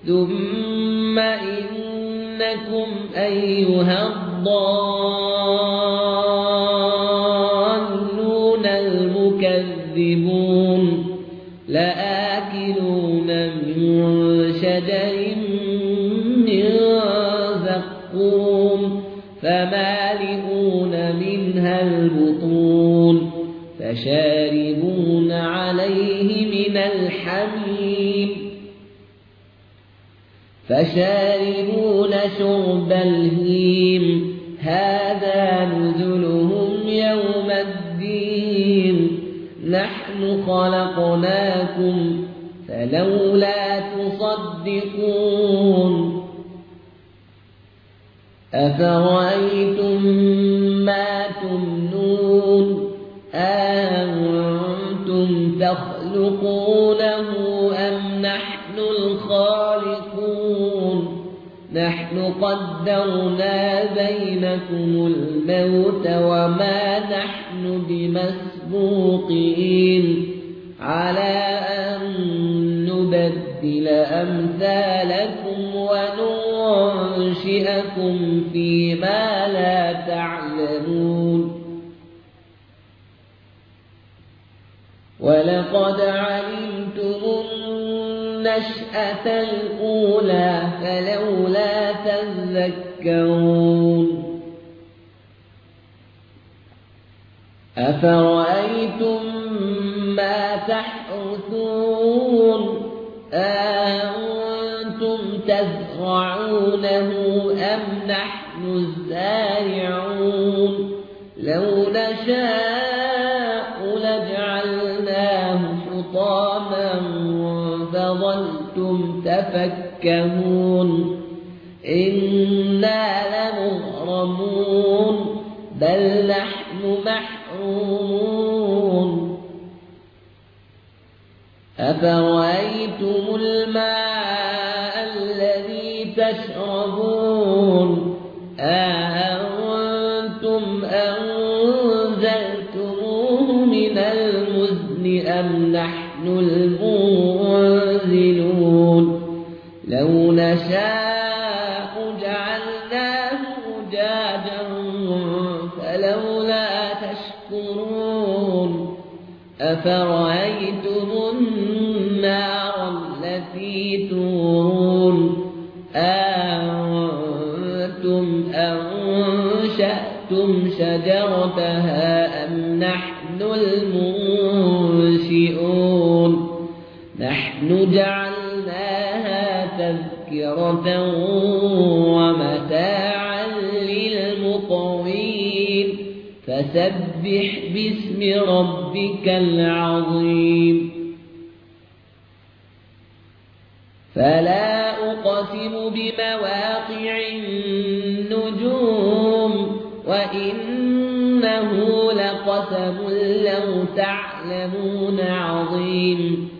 ثم إنكم أيها الضالون المكذبون لآكلون من شجر من زقوم فمالئون منها البطون فشاربون عليه من الحميم فشاربون شرب الهيم هذا نزلهم يوم الدين نحن خلقناكم فلولا تصدقون أفرأيتم ما تمنون أأنتم تخلقونه أم نحن الخالقون نحن قدرنا بينكم الموت وما نحن بمسبوقين على أن نبدل أمثالكم وننشئكم فيما لا تعلمون ولقد علمتم النشأة الأولى فلولا تذكرون أفرأيتم ما تحرثون أأنتم تزرعونه أم نحن الزارعون لو نشاء لجعلناه حطاما فظلتم تفكهون إنا لمغرمون بل نحن محرومون أفرأيتم الماء الذي تشربون أأنتم أنزلتموه من المزن أم نحن المنزلون لو نشاء جعلناه أجاجا فلولا تشكرون أفرأيتم النار التي تورون أأنتم أنشأتم شجرتها أم نحن المنشئون نحن جعلناها تذكرة ومتاعا للمقوين فسبح باسم ربك العظيم فلا أقسم بمواقع النجوم وإنه لقسم لو تعلمون عظيم